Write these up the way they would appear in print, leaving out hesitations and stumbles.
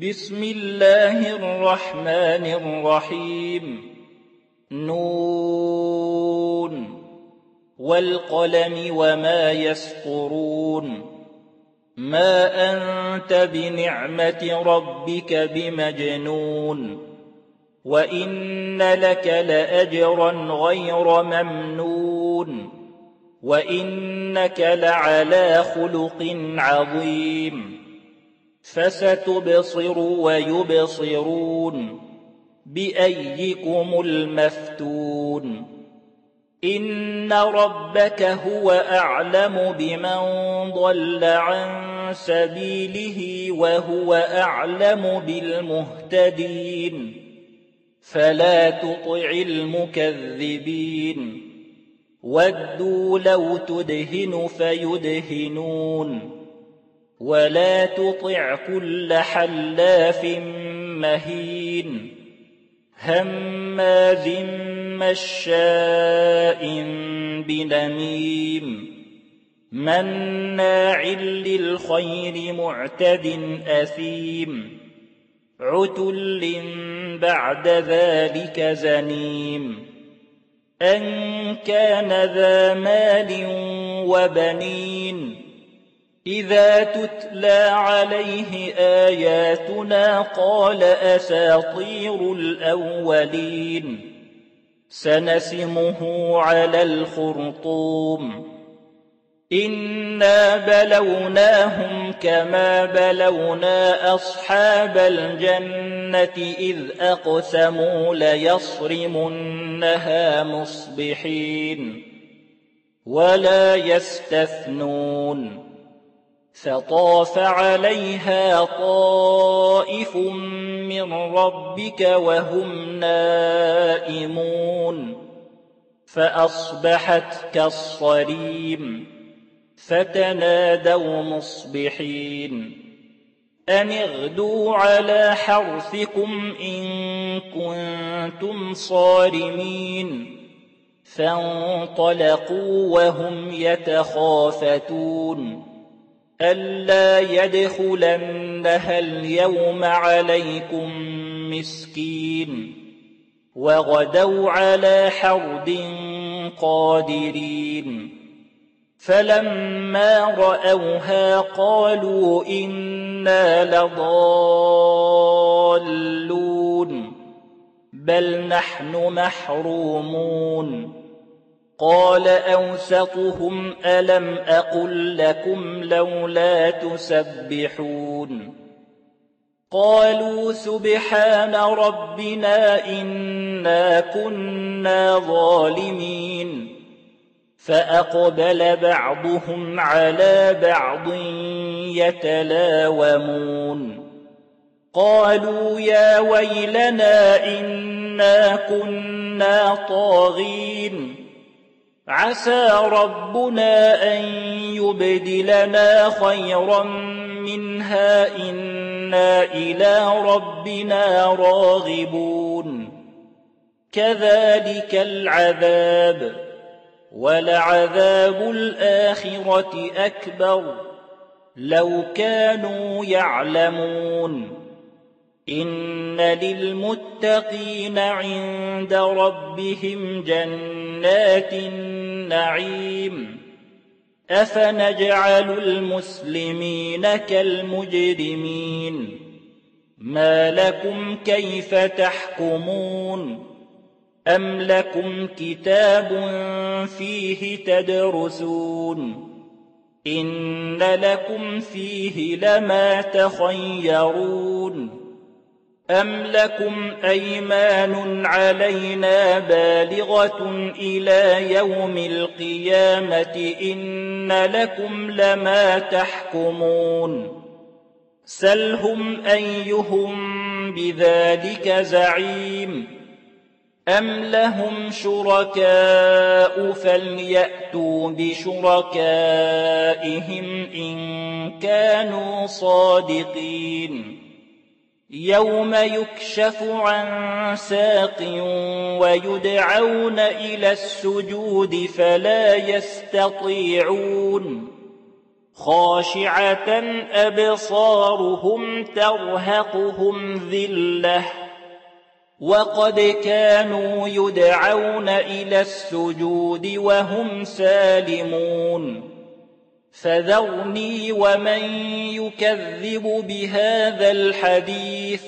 بسم الله الرحمن الرحيم. نون والقلم وما يسطرون. ما أنت بنعمة ربك بمجنون. وإن لك لأجرا غير ممنون. وإنك لعلى خلق عظيم. فستبصر ويبصرون بأيكم المفتون. إن ربك هو أعلم بمن ضل عن سبيله وهو أعلم بالمهتدين. فلا تطع المكذبين. ودوا لو تدهن فيدهنون. ولا تطع كل حلاف مهين هماز مشاء بنميم مناع للخير معتد أثيم عتل بعد ذلك زنيم أن كان ذا مال وبنين إذا تتلى عليه آياتنا قال أساطير الأولين سنسمه على الخرطوم إنا بلوناهم كما بلونا أصحاب الجنة إذ أقسموا ليصرمنها مصبحين ولا يستثنون فطاف عليها طائف من ربك وهم نائمون فأصبحت كالصريم فتنادوا مصبحين أن اغدوا على حرثكم إن كنتم صارمين فانطلقوا وهم يتخافتون ألا يدخلنها اليوم عليكم مسكين وغدوا على حرد قادرين فلما رأوها قالوا إنا لضالون بل نحن محرومون قال أوسطهم ألم أقل لكم لولا تسبحون قالوا سبحان ربنا إنا كنا ظالمين فأقبل بعضهم على بعض يتلاومون قالوا يا ويلنا إنا كنا طاغين عسى ربنا أن يبدلنا خيرا منها إنا إلى ربنا راغبون كذلك العذاب ولعذاب الآخرة أكبر لو كانوا يعلمون إن للمتقين عند ربهم جنات النعيم أفنجعل المسلمين كالمجرمين ما لكم كيف تحكمون أم لكم كتاب فيه تدرسون إن لكم فيه لما تخيرون أم لكم أيمان علينا بالغة إلى يوم القيامة إن لكم لما تحكمون سلهم أيهم بذلك زعيم أم لهم شركاء فليأتوا بشركائهم إن كانوا صادقين يوم يكشف عن ساق ويدعون إلى السجود فلا يستطيعون خاشعة أبصارهم ترهقهم ذلة وقد كانوا يدعون إلى السجود وهم سالمون فذرني ومن يكذب بهذا الحديث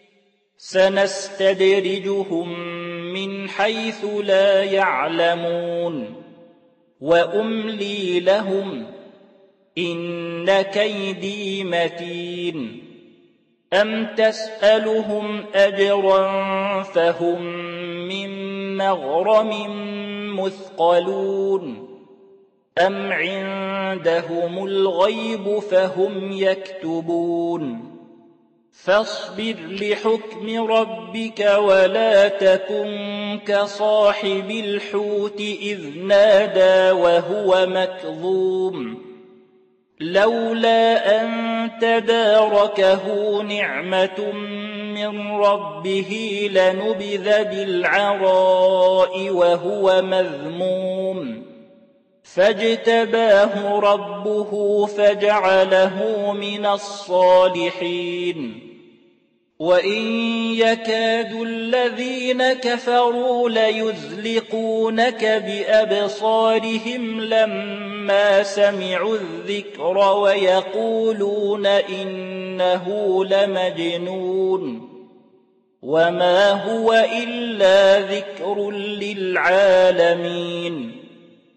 سنستدرجهم من حيث لا يعلمون وأملي لهم إن كيدي متين أم تسألهم أجرا فهم من مغرم مثقلون أم عندهم الغيب فهم يكتبون فاصبر لحكم ربك ولا تكن كصاحب الحوت إذ نادى وهو مكظوم لولا أن تداركه نعمة من ربه لنبذ بالعراء وهو مذموم فاجتباه ربه فجعله من الصالحين وإن يكاد الذين كفروا ليزلقونك بأبصارهم لما سمعوا الذكر ويقولون إنه لمجنون وما هو إلا ذكر للعالمين